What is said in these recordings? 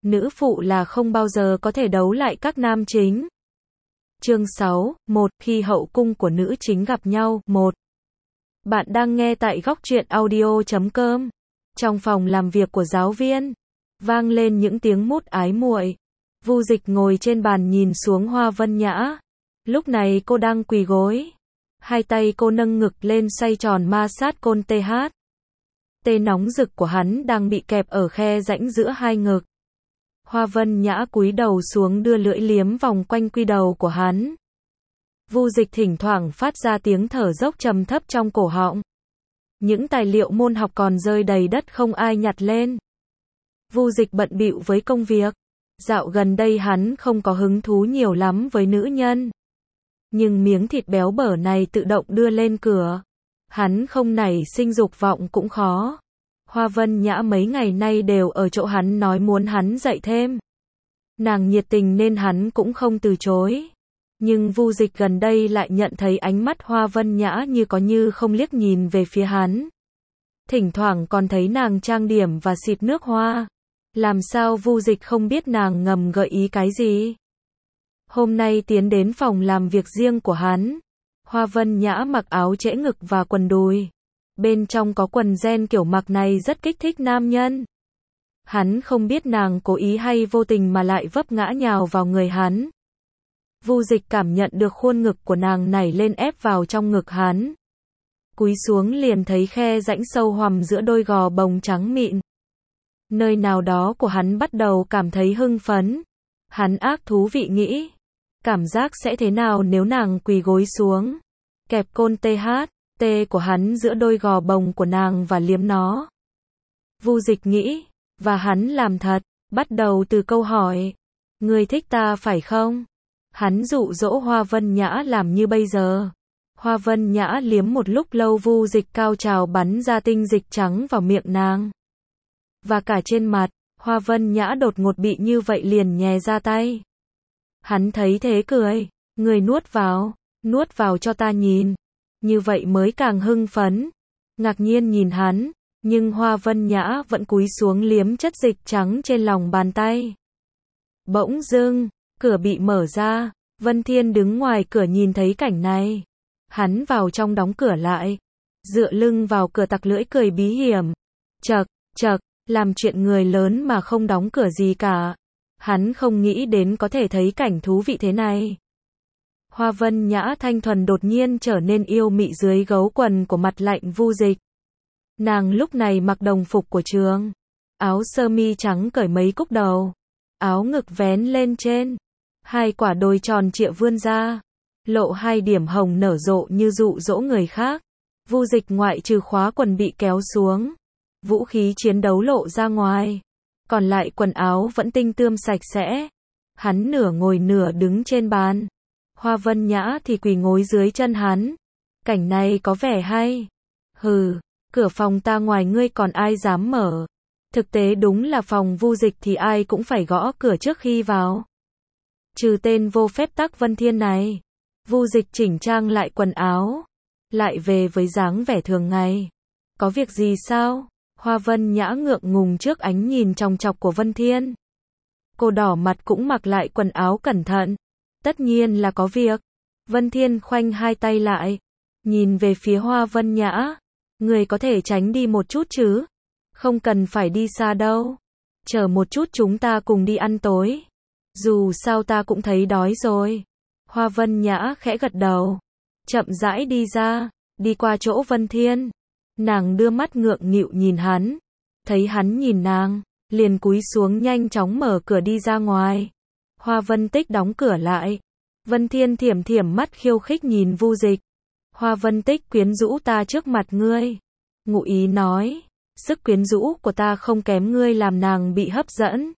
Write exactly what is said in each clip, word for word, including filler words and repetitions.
nữ phụ là không bao giờ có thể đấu lại các nam chính. Chương sáu, một, khi hậu cung của nữ chính gặp nhau, một. Bạn đang nghe tại góc truyện audio chấm com. Trong phòng làm việc của giáo viên, vang lên những tiếng mút ái muội. Vu Dịch ngồi trên bàn nhìn xuống Hoa Vân Nhã. Lúc này cô đang quỳ gối. Hai tay cô nâng ngực lên xoay tròn ma sát côn tê hát. Tê nóng rực của hắn đang bị kẹp ở khe rãnh giữa hai ngực. Hoa Vân Nhã cúi đầu xuống đưa lưỡi liếm vòng quanh quy đầu của hắn. Vu Dịch thỉnh thoảng phát ra tiếng thở dốc trầm thấp trong cổ họng. Những tài liệu môn học còn rơi đầy đất không ai nhặt lên. Vu Dịch bận bịu với công việc. Dạo gần đây hắn không có hứng thú nhiều lắm với nữ nhân. Nhưng miếng thịt béo bở này tự động đưa lên cửa. Hắn không nảy sinh dục vọng cũng khó. Hoa Vân Nhã mấy ngày nay đều ở chỗ hắn nói muốn hắn dạy thêm. Nàng nhiệt tình nên hắn cũng không từ chối. Nhưng Vu Dịch gần đây lại nhận thấy ánh mắt Hoa Vân Nhã như có như không liếc nhìn về phía hắn. Thỉnh thoảng còn thấy nàng trang điểm và xịt nước hoa. Làm sao Vu Dịch không biết nàng ngầm gợi ý cái gì? Hôm nay tiến đến phòng làm việc riêng của hắn. Hoa Vân Nhã mặc áo trễ ngực và quần đùi. Bên trong có quần jean kiểu mặc này rất kích thích nam nhân. Hắn không biết nàng cố ý hay vô tình mà lại vấp ngã nhào vào người hắn. Vu Dịch cảm nhận được khuôn ngực của nàng nảy lên ép vào trong ngực hắn. Cúi xuống liền thấy khe rãnh sâu hoằm giữa đôi gò bồng trắng mịn. Nơi nào đó của hắn bắt đầu cảm thấy hưng phấn. Hắn ác thú vị nghĩ. Cảm giác sẽ thế nào nếu nàng quỳ gối xuống. Kẹp côn tê hát, tê của hắn giữa đôi gò bồng của nàng và liếm nó. Vu Dịch nghĩ. Và hắn làm thật. Bắt đầu từ câu hỏi. Ngươi thích ta phải không? Hắn dụ dỗ Hoa Vân Nhã làm như bây giờ. Hoa Vân Nhã liếm một lúc lâu Vu Dịch cao trào bắn ra tinh dịch trắng vào miệng nàng. Và cả trên mặt, Hoa Vân Nhã đột ngột bị như vậy liền nhè ra tay. Hắn thấy thế cười, người nuốt vào, nuốt vào cho ta nhìn. Như vậy mới càng hưng phấn. Ngạc nhiên nhìn hắn, nhưng Hoa Vân Nhã vẫn cúi xuống liếm chất dịch trắng trên lòng bàn tay. Bỗng dưng, cửa bị mở ra, Vân Thiên đứng ngoài cửa nhìn thấy cảnh này. Hắn vào trong đóng cửa lại, dựa lưng vào cửa tặc lưỡi cười bí hiểm. Chậc, chậc, làm chuyện người lớn mà không đóng cửa gì cả. Hắn không nghĩ đến có thể thấy cảnh thú vị thế này. Hoa Vân Nhã thanh thuần đột nhiên trở nên yêu mị dưới gấu quần của mặt lạnh Vu Dịch. Nàng lúc này mặc đồng phục của trường. Áo sơ mi trắng cởi mấy cúc đầu. Áo ngực vén lên trên. Hai quả đồi tròn trịa vươn ra. Lộ hai điểm hồng nở rộ như dụ dỗ người khác. Vu Dịch ngoại trừ khóa quần bị kéo xuống. Vũ khí chiến đấu lộ ra ngoài. Còn lại quần áo vẫn tinh tươm sạch sẽ. Hắn nửa ngồi nửa đứng trên bàn. Hoa Vân Nhã thì quỳ ngồi dưới chân hắn. Cảnh này có vẻ hay. Hừ, cửa phòng ta ngoài ngươi còn ai dám mở. Thực tế đúng là phòng Vu Dịch thì ai cũng phải gõ cửa trước khi vào. Trừ tên vô phép tắc Vân Thiên này. Vu Dịch chỉnh trang lại quần áo. Lại về với dáng vẻ thường ngày. Có việc gì sao? Hoa Vân Nhã ngượng ngùng trước ánh nhìn chòng chọc của Vân Thiên. Cô đỏ mặt cũng mặc lại quần áo cẩn thận. Tất nhiên là có việc. Vân Thiên khoanh hai tay lại. Nhìn về phía Hoa Vân Nhã. Người có thể tránh đi một chút chứ? Không cần phải đi xa đâu. Chờ một chút chúng ta cùng đi ăn tối. Dù sao ta cũng thấy đói rồi. Hoa Vân Nhã khẽ gật đầu. Chậm rãi đi ra. Đi qua chỗ Vân Thiên. Nàng đưa mắt ngượng nghịu nhìn hắn. Thấy hắn nhìn nàng. Liền cúi xuống nhanh chóng mở cửa đi ra ngoài. Hoa Vân Tích đóng cửa lại. Vân Thiên thiểm thiểm mắt khiêu khích nhìn Vu Dịch. Hoa Vân Tích quyến rũ ta trước mặt ngươi. Ngụ ý nói. Sức quyến rũ của ta không kém ngươi làm nàng bị hấp dẫn.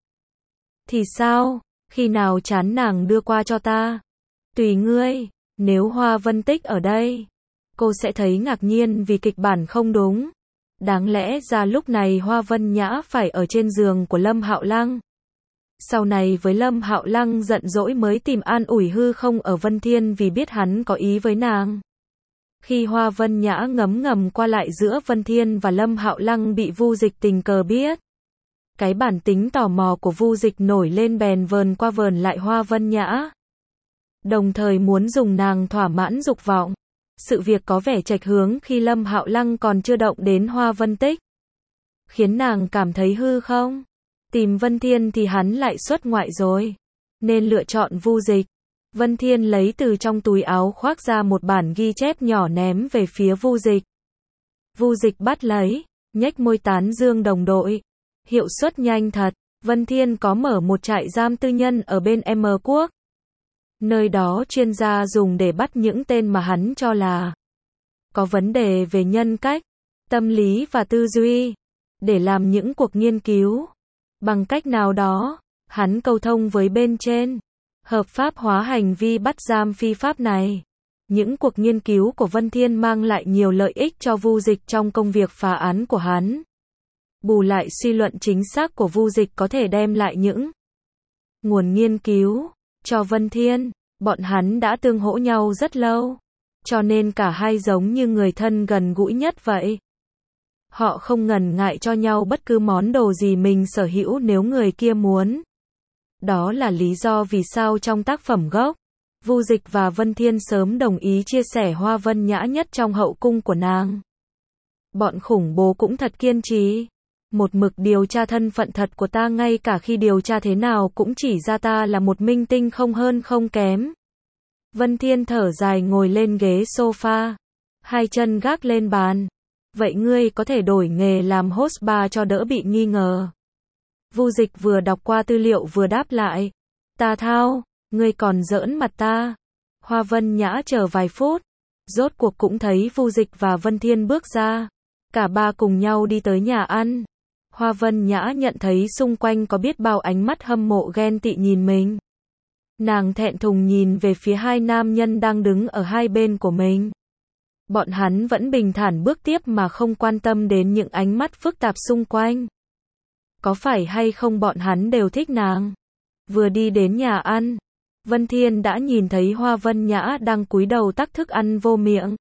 Thì sao? Khi nào chán nàng đưa qua cho ta? Tùy ngươi. Nếu Hoa Vân Tích ở đây, cô sẽ thấy ngạc nhiên vì kịch bản không đúng. Đáng lẽ ra lúc này Hoa Vân Nhã phải ở trên giường của Lâm Hạo Lăng. Sau này với Lâm Hạo Lăng giận dỗi mới tìm an ủi hư không ở Vân Thiên vì biết hắn có ý với nàng. Khi Hoa Vân Nhã ngấm ngầm qua lại giữa Vân Thiên và Lâm Hạo Lăng bị Vu Dịch tình cờ biết. Cái bản tính tò mò của Vu Dịch nổi lên bèn vờn qua vờn lại Hoa Vân Nhã. Đồng thời muốn dùng nàng thỏa mãn dục vọng. Sự việc có vẻ chệch hướng khi Lâm Hạo Lăng còn chưa động đến Hoa Vân Tích. Khiến nàng cảm thấy hư không? Tìm Vân Thiên thì hắn lại xuất ngoại rồi. Nên lựa chọn Vu Dịch. Vân Thiên lấy từ trong túi áo khoác ra một bản ghi chép nhỏ ném về phía Vu Dịch. Vu Dịch bắt lấy, nhếch môi tán dương đồng đội. Hiệu suất nhanh thật. Vân Thiên có mở một trại giam tư nhân ở bên M Quốc. Nơi đó chuyên gia dùng để bắt những tên mà hắn cho là có vấn đề về nhân cách, tâm lý và tư duy, để làm những cuộc nghiên cứu. Bằng cách nào đó, hắn cầu thông với bên trên, hợp pháp hóa hành vi bắt giam phi pháp này. Những cuộc nghiên cứu của Vân Thiên mang lại nhiều lợi ích cho Vu Dịch trong công việc phá án của hắn. Bù lại suy luận chính xác của Vu Dịch có thể đem lại những nguồn nghiên cứu cho Vân Thiên. Bọn hắn đã tương hỗ nhau rất lâu, cho nên cả hai giống như người thân gần gũi nhất vậy. Họ không ngần ngại cho nhau bất cứ món đồ gì mình sở hữu nếu người kia muốn. Đó là lý do vì sao trong tác phẩm gốc, Vu Dịch và Vân Thiên sớm đồng ý chia sẻ Hoa Vân Nhã nhất trong hậu cung của nàng. Bọn khủng bố cũng thật kiên trì. Một mực điều tra thân phận thật của ta, ngay cả khi điều tra thế nào cũng chỉ ra ta là một minh tinh không hơn không kém. Vân Thiên thở dài ngồi lên ghế sofa, hai chân gác lên bàn. Vậy ngươi có thể đổi nghề làm host bar cho đỡ bị nghi ngờ. Vu Dịch vừa đọc qua tư liệu vừa đáp lại. Ta thao, ngươi còn giỡn mặt ta. Hoa Vân Nhã chờ vài phút, rốt cuộc cũng thấy Vu Dịch và Vân Thiên bước ra. Cả ba cùng nhau đi tới nhà ăn. Hoa Vân Nhã nhận thấy xung quanh có biết bao ánh mắt hâm mộ ghen tị nhìn mình. Nàng thẹn thùng nhìn về phía hai nam nhân đang đứng ở hai bên của mình. Bọn hắn vẫn bình thản bước tiếp mà không quan tâm đến những ánh mắt phức tạp xung quanh. Có phải hay không bọn hắn đều thích nàng? Vừa đi đến nhà ăn, Vân Thiên đã nhìn thấy Hoa Vân Nhã đang cúi đầu tắc thức ăn vô miệng.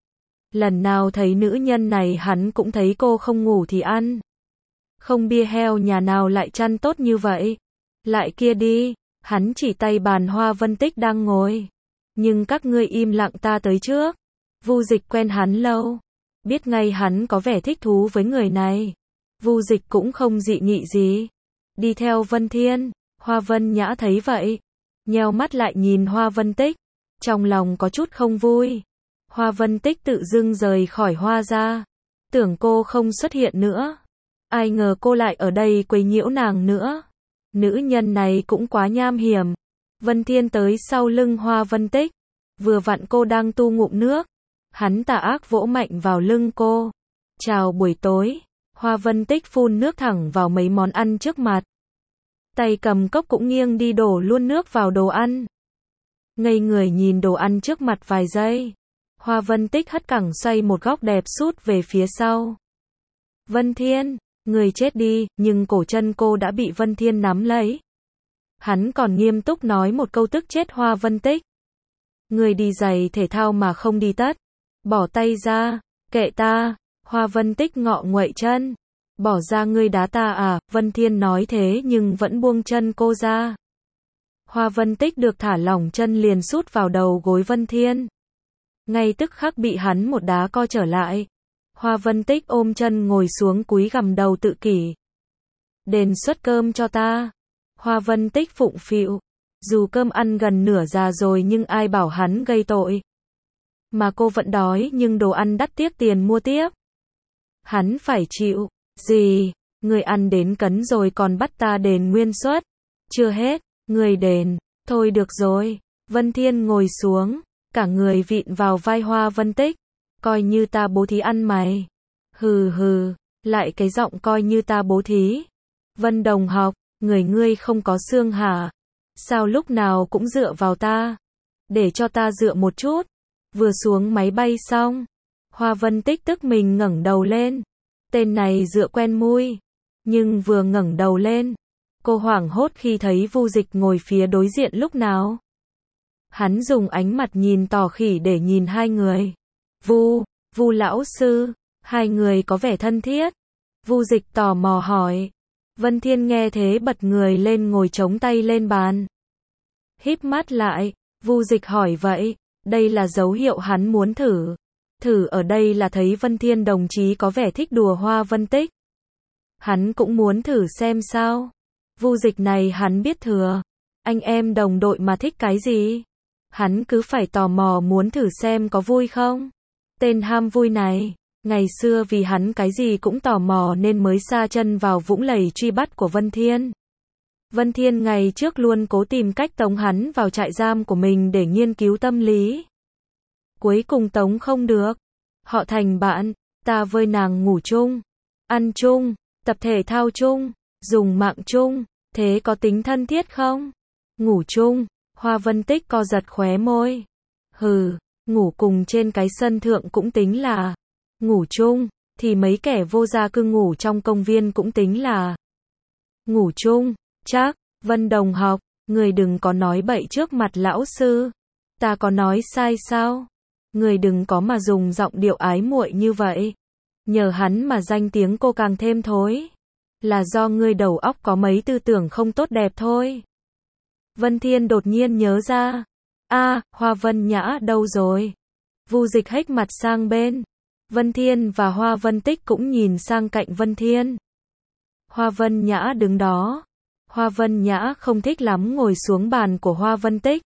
Lần nào thấy nữ nhân này hắn cũng thấy cô không ngủ thì ăn. Không bia heo nhà nào lại chăn tốt như vậy. Lại kia đi, hắn chỉ tay bàn Hoa Vân Tích đang ngồi. Nhưng các ngươi im lặng, ta tới trước. Vu Dịch quen hắn lâu, biết ngay hắn có vẻ thích thú với người này. Vu Dịch cũng không dị nghị gì. Đi theo Vân Thiên. Hoa Vân Nhã thấy vậy, nheo mắt lại nhìn Hoa Vân Tích. Trong lòng có chút không vui. Hoa Vân Tích tự dưng rời khỏi Hoa ra. Tưởng cô không xuất hiện nữa. Ai ngờ cô lại ở đây quấy nhiễu nàng nữa. Nữ nhân này cũng quá nham hiểm. Vân Thiên tới sau lưng Hoa Vân Tích. Vừa vặn cô đang tu ngụm nước. Hắn tà ác vỗ mạnh vào lưng cô. Chào buổi tối. Hoa Vân Tích phun nước thẳng vào mấy món ăn trước mặt. Tay cầm cốc cũng nghiêng đi đổ luôn nước vào đồ ăn. Ngây người nhìn đồ ăn trước mặt vài giây. Hoa Vân Tích hất cẳng xoay một góc đẹp sút về phía sau. Vân Thiên, người chết đi, nhưng cổ chân cô đã bị Vân Thiên nắm lấy. Hắn còn nghiêm túc nói một câu tức chết Hoa Vân Tích. Người đi giày thể thao mà không đi tất. Bỏ tay ra, kệ ta. Hoa Vân Tích ngọ nguậy chân. Bỏ ra, ngươi đá ta à? Vân Thiên nói thế nhưng vẫn buông chân cô ra. Hoa Vân Tích được thả lỏng chân liền sút vào đầu gối Vân Thiên. Ngay tức khắc bị hắn một đá co trở lại. Hoa Vân Tích ôm chân ngồi xuống cúi gằm đầu tự kỷ. Đền suất cơm cho ta. Hoa Vân Tích phụng phịu. Dù cơm ăn gần nửa già rồi nhưng ai bảo hắn gây tội. Mà cô vẫn đói nhưng đồ ăn đắt tiếc tiền mua tiếp. Hắn phải chịu. Gì? Người ăn đến cấn rồi còn bắt ta đền nguyên suất. Chưa hết, người đền. Thôi được rồi. Vân Thiên ngồi xuống, cả người vịn vào vai Hoa Vân Tích. Coi như ta bố thí ăn mày. Hừ hừ, lại cái giọng coi như ta bố thí. Vân đồng học, người ngươi không có xương hả? Sao lúc nào cũng dựa vào ta? Để cho ta dựa một chút. Vừa xuống máy bay xong, Hoa Vân Tích tức mình ngẩng đầu lên. Tên này dựa quen mui. Nhưng vừa ngẩng đầu lên, cô hoảng hốt khi thấy Vu Dịch ngồi phía đối diện lúc nào. Hắn dùng ánh mặt nhìn tỏ khỉ để nhìn hai người. Vu, Vu lão sư, hai người có vẻ thân thiết. Vu Dịch tò mò hỏi. Vân Thiên nghe thế bật người lên ngồi chống tay lên bàn. Híp mắt lại, Vu Dịch hỏi vậy, đây là dấu hiệu hắn muốn thử. Thử ở đây là thấy Vân Thiên đồng chí có vẻ thích đùa Hoa Vân Tích. Hắn cũng muốn thử xem sao. Vu Dịch này hắn biết thừa. Anh em đồng đội mà thích cái gì? Hắn cứ phải tò mò muốn thử xem có vui không? Tên ham vui này, ngày xưa vì hắn cái gì cũng tò mò nên mới sa chân vào vũng lầy truy bắt của Vân Thiên. Vân Thiên ngày trước luôn cố tìm cách tống hắn vào trại giam của mình để nghiên cứu tâm lý. Cuối cùng tống không được. Họ thành bạn, ta với nàng ngủ chung, ăn chung, tập thể thao chung, dùng mạng chung, thế có tính thân thiết không? Ngủ chung, Hoa Vân Tích co giật khóe môi. Hừ, ngủ cùng trên cái sân thượng cũng tính là. Ngủ chung, thì mấy kẻ vô gia cư ngủ trong công viên cũng tính là. Ngủ chung, chắc, Vân đồng học, người đừng có nói bậy trước mặt lão sư. Ta có nói sai sao? Người đừng có mà dùng giọng điệu ái muội như vậy. Nhờ hắn mà danh tiếng cô càng thêm thối. Là do ngươi đầu óc có mấy tư tưởng không tốt đẹp thôi. Vân Thiên đột nhiên nhớ ra. A, Hoa Vân Nhã đâu rồi? Vu Dịch hếch mặt sang bên. Vân Thiên và Hoa Vân Tích cũng nhìn sang cạnh Vân Thiên. Hoa Vân Nhã đứng đó. Hoa Vân Nhã không thích lắm ngồi xuống bàn của Hoa Vân Tích.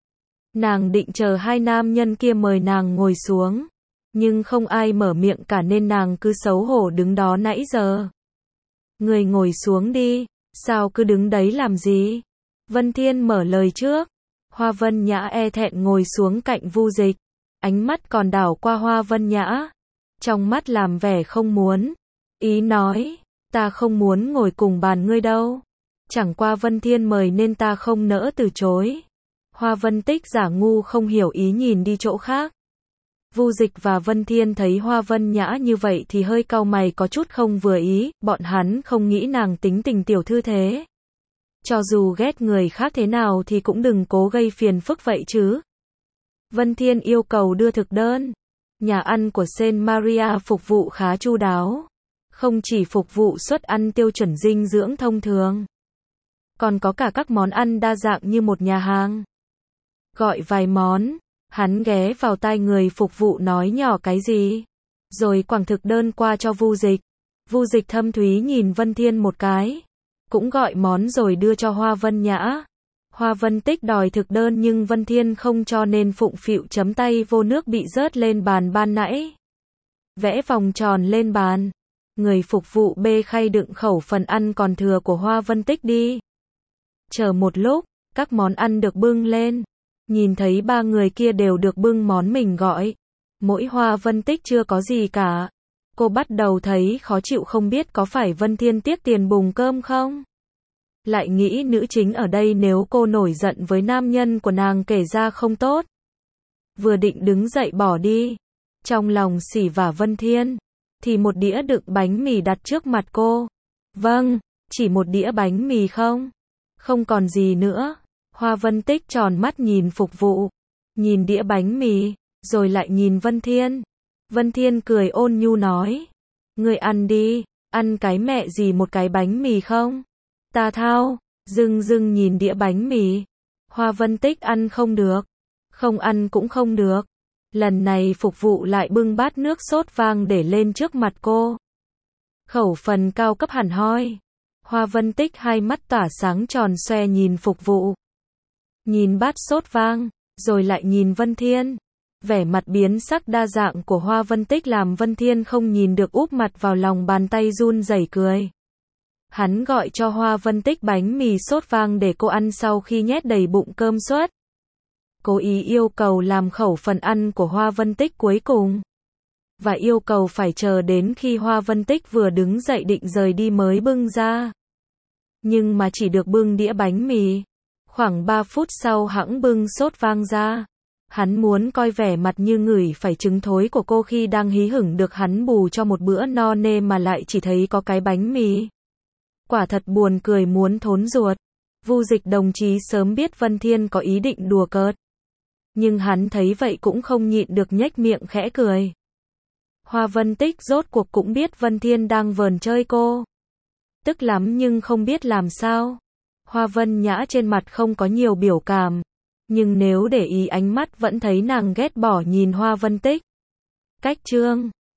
Nàng định chờ hai nam nhân kia mời nàng ngồi xuống. Nhưng không ai mở miệng cả nên nàng cứ xấu hổ đứng đó nãy giờ. Người ngồi xuống đi, sao cứ đứng đấy làm gì? Vân Thiên mở lời trước. Hoa Vân Nhã e thẹn ngồi xuống cạnh Vu Dịch. Ánh mắt còn đảo qua Hoa Vân Nhã. Trong mắt làm vẻ không muốn. Ý nói, ta không muốn ngồi cùng bàn ngươi đâu. Chẳng qua Vân Thiên mời nên ta không nỡ từ chối. Hoa Vân Tích giả ngu không hiểu ý nhìn đi chỗ khác. Vu Dịch và Vân Thiên thấy Hoa Vân Nhã như vậy thì hơi cau mày có chút không vừa ý, bọn hắn không nghĩ nàng tính tình tiểu thư thế. Cho dù ghét người khác thế nào thì cũng đừng cố gây phiền phức vậy chứ. Vân Thiên yêu cầu đưa thực đơn. Nhà ăn của Saint Maria phục vụ khá chu đáo. Không chỉ phục vụ suất ăn tiêu chuẩn dinh dưỡng thông thường. Còn có cả các món ăn đa dạng như một nhà hàng. Gọi vài món. Hắn ghé vào tai người phục vụ nói nhỏ cái gì. Rồi quẳng thực đơn qua cho Vu Dịch. Vu Dịch thâm thúy nhìn Vân Thiên một cái. Cũng gọi món rồi đưa cho Hoa Vân Nhã. Hoa Vân Tích đòi thực đơn nhưng Vân Thiên không cho nên phụng phịu chấm tay vô nước bị rớt lên bàn ban nãy. Vẽ vòng tròn lên bàn. Người phục vụ bê khay đựng khẩu phần ăn còn thừa của Hoa Vân Tích đi. Chờ một lúc, các món ăn được bưng lên. Nhìn thấy ba người kia đều được bưng món mình gọi. Mỗi Hoa Vân Tích chưa có gì cả. Cô bắt đầu thấy khó chịu không biết có phải Vân Thiên tiếc tiền bùng cơm không? Lại nghĩ nữ chính ở đây nếu cô nổi giận với nam nhân của nàng kể ra không tốt. Vừa định đứng dậy bỏ đi. Trong lòng xỉ vả Vân Thiên. Thì một đĩa đựng bánh mì đặt trước mặt cô. Vâng, chỉ một đĩa bánh mì không? Không còn gì nữa. Hoa Vân Tích tròn mắt nhìn phục vụ. Nhìn đĩa bánh mì. Rồi lại nhìn Vân Thiên. Vân Thiên cười ôn nhu nói. Người ăn đi. Ăn cái mẹ gì một cái bánh mì không? Ta thao. Dưng dưng nhìn đĩa bánh mì. Hoa Vân Tích ăn không được. Không ăn cũng không được. Lần này phục vụ lại bưng bát nước sốt vang để lên trước mặt cô. Khẩu phần cao cấp hẳn hoi. Hoa Vân Tích hai mắt tỏa sáng tròn xoe nhìn phục vụ. Nhìn bát sốt vang, rồi lại nhìn Vân Thiên. Vẻ mặt biến sắc đa dạng của Hoa Vân Tích làm Vân Thiên không nhìn được úp mặt vào lòng bàn tay run rẩy cười. Hắn gọi cho Hoa Vân Tích bánh mì sốt vang để cô ăn sau khi nhét đầy bụng cơm suất. Cố ý yêu cầu làm khẩu phần ăn của Hoa Vân Tích cuối cùng. Và yêu cầu phải chờ đến khi Hoa Vân Tích vừa đứng dậy định rời đi mới bưng ra. Nhưng mà chỉ được bưng đĩa bánh mì. Khoảng ba phút sau hẵng bưng sốt vang ra. Hắn muốn coi vẻ mặt như ngửi phải trứng thối của cô khi đang hí hửng được hắn bù cho một bữa no nê mà lại chỉ thấy có cái bánh mì. Quả thật buồn cười muốn thốn ruột. Vu Dịch đồng chí sớm biết Vân Thiên có ý định đùa cợt. Nhưng hắn thấy vậy cũng không nhịn được nhếch miệng khẽ cười. Hoa Vân Tích rốt cuộc cũng biết Vân Thiên đang vờn chơi cô. Tức lắm nhưng không biết làm sao. Hoa Vân Nhã trên mặt không có nhiều biểu cảm, nhưng nếu để ý ánh mắt vẫn thấy nàng ghét bỏ nhìn Hoa Vân Tích. Cách chương